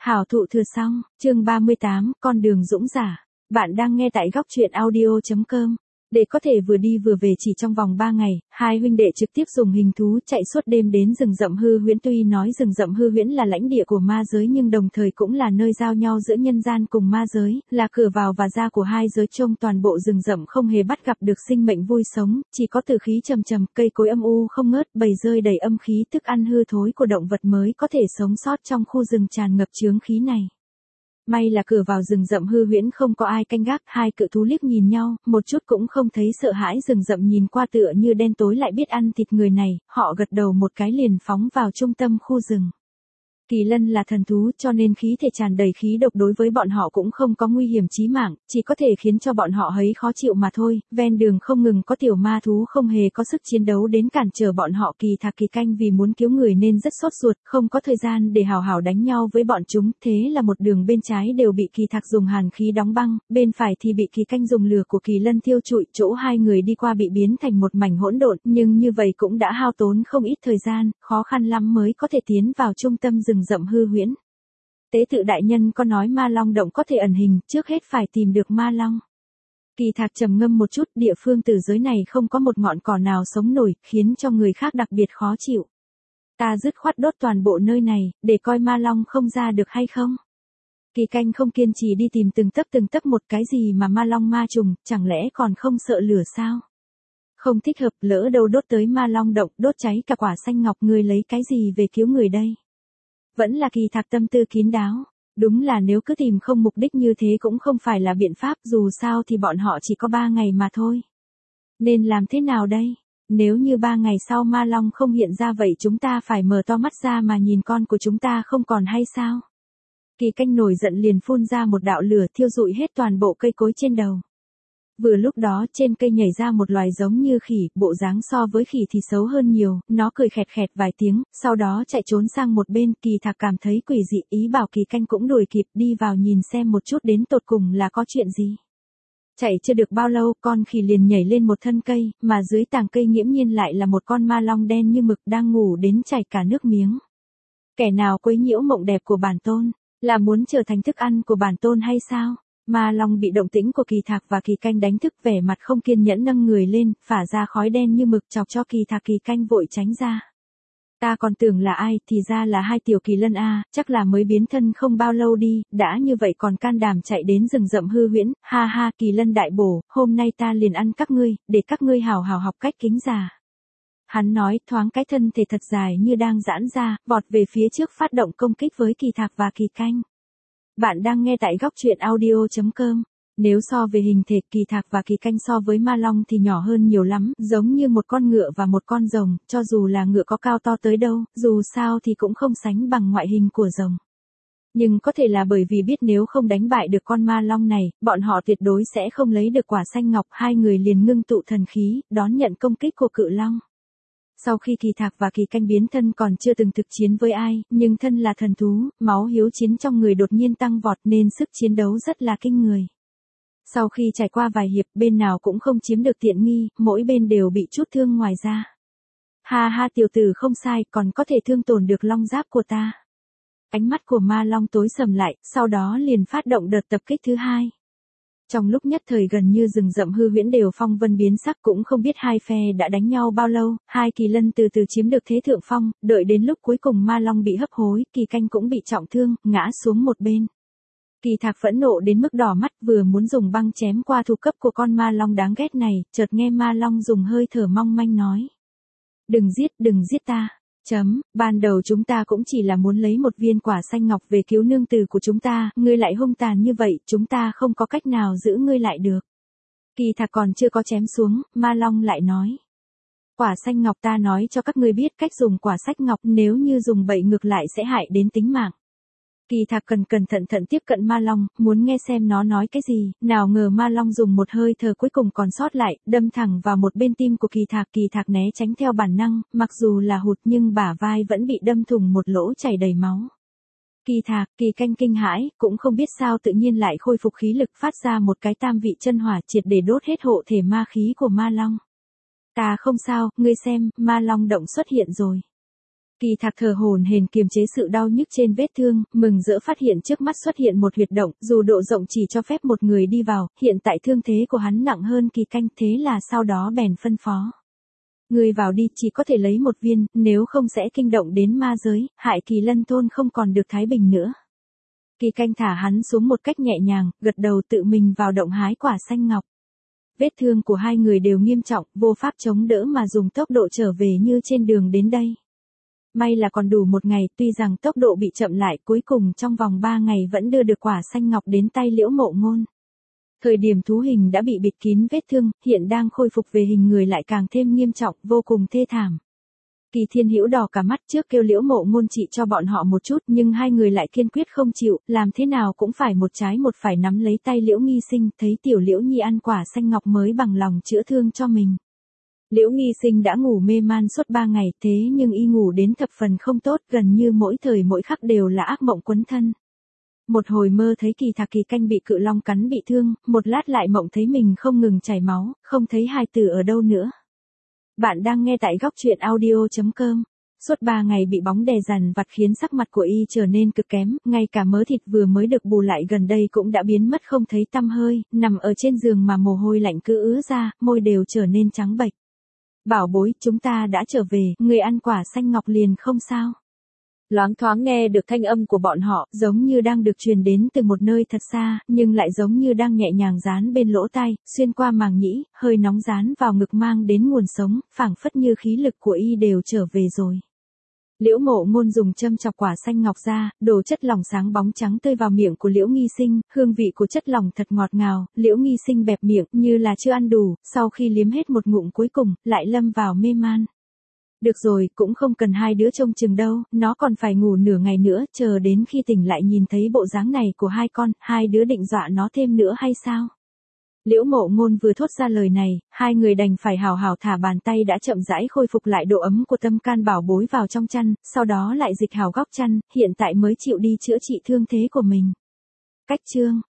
Hảo thụ thừa xong, chương 38, con đường dũng giả. Bạn đang nghe tại góc truyện audio.com. Để có thể vừa đi vừa về chỉ trong vòng 3 ngày, hai huynh đệ trực tiếp dùng hình thú chạy suốt đêm đến rừng rậm hư huyễn. Tuy nói rừng rậm hư huyễn là lãnh địa của ma giới nhưng đồng thời cũng là nơi giao nhau giữa nhân gian cùng ma giới, là cửa vào và ra của hai giới. Trong toàn bộ rừng rậm không hề bắt gặp được sinh mệnh vui sống, chỉ có tử khí trầm trầm, cây cối âm u không ngớt, bầy rơi đầy âm khí, thức ăn hư thối của động vật mới có thể sống sót trong khu rừng tràn ngập chướng khí này. May là cửa vào rừng rậm hư huyễn không có ai canh gác, hai cự thú liếc nhìn nhau, một chút cũng không thấy sợ hãi. Rừng rậm nhìn qua tựa như đen tối lại biết ăn thịt người này, họ gật đầu một cái liền phóng vào trung tâm khu rừng. Kỳ lân là thần thú cho nên khí thể tràn đầy khí độc, đối với bọn họ cũng không có nguy hiểm chí mạng, chỉ có thể khiến cho bọn họ thấy khó chịu mà thôi. Ven đường không ngừng có tiểu ma thú không hề có sức chiến đấu đến cản trở bọn họ. Kỳ Thạc Kỳ Canh vì muốn cứu người nên rất sốt ruột, không có thời gian để hào hào đánh nhau với bọn chúng, thế là một đường bên trái đều bị Kỳ Thạc dùng hàn khí đóng băng, bên phải thì bị Kỳ Canh dùng lửa của Kỳ Lân thiêu trụi. Chỗ hai người đi qua bị biến thành một mảnh hỗn độn, nhưng như vậy cũng đã hao tốn không ít thời gian, khó khăn lắm mới có thể tiến vào trung tâm rừng rậm hư huyễn. Tế tự đại nhân có nói ma long động có thể ẩn hình, trước hết phải tìm được ma long. Kỳ Thạc trầm ngâm một chút, địa phương tử giới này không có một ngọn cỏ nào sống nổi, khiến cho người khác đặc biệt khó chịu. Ta dứt khoát đốt toàn bộ nơi này, để coi ma long không ra được hay không. Kỳ Canh không kiên trì đi tìm từng tấc một, cái gì mà ma long ma trùng, chẳng lẽ còn không sợ lửa sao? Không thích hợp, lỡ đâu đốt tới ma long động, đốt cháy cả quả xanh ngọc, ngươi lấy cái gì về cứu người đây? Vẫn là Kỳ Thạc tâm tư kín đáo. Đúng là nếu cứ tìm không mục đích như thế cũng không phải là biện pháp, dù sao thì bọn họ chỉ có 3 ngày mà thôi. Nên làm thế nào đây? Nếu như 3 ngày sau ma long không hiện ra vậy chúng ta phải mở to mắt ra mà nhìn con của chúng ta không còn hay sao? Kỳ Canh nổi giận liền phun ra một đạo lửa thiêu rụi hết toàn bộ cây cối trên đầu. Vừa lúc đó trên cây nhảy ra một loài giống như khỉ, bộ dáng so với khỉ thì xấu hơn nhiều, nó cười khẹt khẹt vài tiếng, sau đó chạy trốn sang một bên. Kỳ Thạc cảm thấy quỷ dị, ý bảo Kỳ Canh cũng đuổi kịp đi vào nhìn xem một chút đến tột cùng là có chuyện gì. Chạy chưa được bao lâu, con khỉ liền nhảy lên một thân cây, mà dưới tàng cây nghiễm nhiên lại là một con ma long đen như mực đang ngủ đến chảy cả nước miếng. Kẻ nào quấy nhiễu mộng đẹp của bản tôn, là muốn trở thành thức ăn của bản tôn hay sao? Ma long bị động tĩnh của Kỳ Thạc và Kỳ Canh đánh thức, vẻ mặt không kiên nhẫn nâng người lên, phả ra khói đen như mực chọc cho Kỳ Thạc Kỳ Canh vội tránh ra. Ta còn tưởng là ai, thì ra là hai tiểu kỳ lân a, chắc là mới biến thân không bao lâu đi, đã như vậy còn can đảm chạy đến rừng rậm hư huyễn, ha ha. Kỳ lân đại bổ, hôm nay ta liền ăn các ngươi, để các ngươi hào hào học cách kính già. Hắn nói, thoáng cái thân thể thật dài như đang giãn ra, vọt về phía trước phát động công kích với Kỳ Thạc và Kỳ Canh. Bạn đang nghe tại góc truyện audio.com. Nếu so về hình thể, Kỳ Thạc và Kỳ Canh so với ma long thì nhỏ hơn nhiều lắm, giống như một con ngựa và một con rồng, cho dù là ngựa có cao to tới đâu, dù sao thì cũng không sánh bằng ngoại hình của rồng. Nhưng có thể là bởi vì biết nếu không đánh bại được con ma long này, bọn họ tuyệt đối sẽ không lấy được quả xanh ngọc. Hai người liền ngưng tụ thần khí, đón nhận công kích của cự long. Sau khi Kỳ Thạc và Kỳ Canh biến thân còn chưa từng thực chiến với ai, nhưng thân là thần thú, máu hiếu chiến trong người đột nhiên tăng vọt nên sức chiến đấu rất là kinh người. Sau khi trải qua vài hiệp, bên nào cũng không chiếm được tiện nghi, mỗi bên đều bị chút thương ngoài ra. Ha ha, tiểu tử không sai, còn có thể thương tổn được long giáp của ta. Ánh mắt của ma long tối sầm lại, sau đó liền phát động đợt tập kích thứ hai. Trong lúc nhất thời gần như rừng rậm hư huyễn đều phong vân biến sắc, cũng không biết hai phe đã đánh nhau bao lâu, hai kỳ lân từ từ chiếm được thế thượng phong, đợi đến lúc cuối cùng ma long bị hấp hối, Kỳ Canh cũng bị trọng thương, ngã xuống một bên. Kỳ Thạc phẫn nộ đến mức đỏ mắt, vừa muốn dùng băng chém qua thủ cấp của con ma long đáng ghét này, chợt nghe ma long dùng hơi thở mong manh nói. Đừng giết ta. Ban đầu chúng ta cũng chỉ là muốn lấy một viên quả xanh ngọc về cứu nương tử của chúng ta, ngươi lại hung tàn như vậy, chúng ta không có cách nào giữ ngươi lại được. Kỳ Thạc còn chưa có chém xuống, ma long lại nói. Quả xanh ngọc, ta nói cho các ngươi biết cách dùng quả sách ngọc, nếu như dùng bậy ngược lại sẽ hại đến tính mạng. Kỳ Thạc cẩn thận tiếp cận ma long, muốn nghe xem nó nói cái gì, nào ngờ ma long dùng một hơi thở cuối cùng còn sót lại, đâm thẳng vào một bên tim của Kỳ Thạc. Kỳ Thạc né tránh theo bản năng, mặc dù là hụt nhưng bả vai vẫn bị đâm thủng một lỗ chảy đầy máu. Kỳ Thạc, Kỳ Canh kinh hãi, cũng không biết sao tự nhiên lại khôi phục khí lực, phát ra một cái tam vị chân hỏa triệt để đốt hết hộ thể ma khí của ma long. Ta không sao, ngươi xem, ma long động xuất hiện rồi. Kỳ Thạc thở hổn hển kiềm chế sự đau nhức trên vết thương, mừng rỡ phát hiện trước mắt xuất hiện một huyệt động, dù độ rộng chỉ cho phép một người đi vào, hiện tại thương thế của hắn nặng hơn Kỳ Canh, thế là sau đó bèn phân phó. Người vào đi, chỉ có thể lấy một viên, nếu không sẽ kinh động đến ma giới, hại Kỳ Lân thôn không còn được thái bình nữa. Kỳ Canh thả hắn xuống một cách nhẹ nhàng, gật đầu tự mình vào động hái quả xanh ngọc. Vết thương của hai người đều nghiêm trọng, vô pháp chống đỡ mà dùng tốc độ trở về như trên đường đến đây. May là còn đủ một ngày, tuy rằng tốc độ bị chậm lại, cuối cùng trong vòng 3 ngày vẫn đưa được quả xanh ngọc đến tay Liễu Mộ Ngôn. Thời điểm thú hình đã bị bịt kín vết thương, hiện đang khôi phục về hình người lại càng thêm nghiêm trọng, vô cùng thê thảm. Kỳ Thiên Hữu đỏ cả mắt trước kêu Liễu Mộ Ngôn trị cho bọn họ một chút, nhưng hai người lại kiên quyết không chịu, làm thế nào cũng phải một trái một phải nắm lấy tay Liễu Nghi Sinh, thấy tiểu Liễu Nhi ăn quả xanh ngọc mới bằng lòng chữa thương cho mình. Liễu Nghi Sinh đã ngủ mê man suốt 3 ngày, thế nhưng y ngủ đến thập phần không tốt, gần như mỗi thời mỗi khắc đều là ác mộng quấn thân. Một hồi mơ thấy Kỳ Thạc Kỳ Canh bị cự long cắn bị thương, một lát lại mộng thấy mình không ngừng chảy máu, không thấy hài tử ở đâu nữa. Bạn đang nghe tại góc truyện audio.com. Suốt 3 ngày bị bóng đè dằn vặt khiến sắc mặt của y trở nên cực kém, ngay cả mớ thịt vừa mới được bù lại gần đây cũng đã biến mất không thấy tăm hơi, nằm ở trên giường mà mồ hôi lạnh cứ ứa ra, môi đều trở nên trắng bệch. Bảo bối, chúng ta đã trở về, người ăn quả xanh ngọc liền không sao. Loáng thoáng nghe được thanh âm của bọn họ, giống như đang được truyền đến từ một nơi thật xa, nhưng lại giống như đang nhẹ nhàng dán bên lỗ tai, xuyên qua màng nhĩ, hơi nóng dán vào ngực mang đến nguồn sống, phảng phất như khí lực của y đều trở về rồi. Liễu Mộ Ngôn dùng châm chọc quả xanh ngọc ra, đổ chất lỏng sáng bóng trắng tươi vào miệng của Liễu Nghi Sinh, hương vị của chất lỏng thật ngọt ngào, Liễu Nghi Sinh bẹp miệng như là chưa ăn đủ, sau khi liếm hết một ngụm cuối cùng, lại lâm vào mê man. Được rồi, cũng không cần hai đứa trông chừng đâu, nó còn phải ngủ nửa ngày nữa, chờ đến khi tỉnh lại nhìn thấy bộ dáng này của hai con, hai đứa định dọa nó thêm nữa hay sao? Liễu Mộ Ngôn vừa thốt ra lời này, hai người đành phải hào hào thả bàn tay đã chậm rãi khôi phục lại độ ấm của tâm can bảo bối vào trong chăn, sau đó lại dịch hào góc chăn, hiện tại mới chịu đi chữa trị thương thế của mình. Cách chương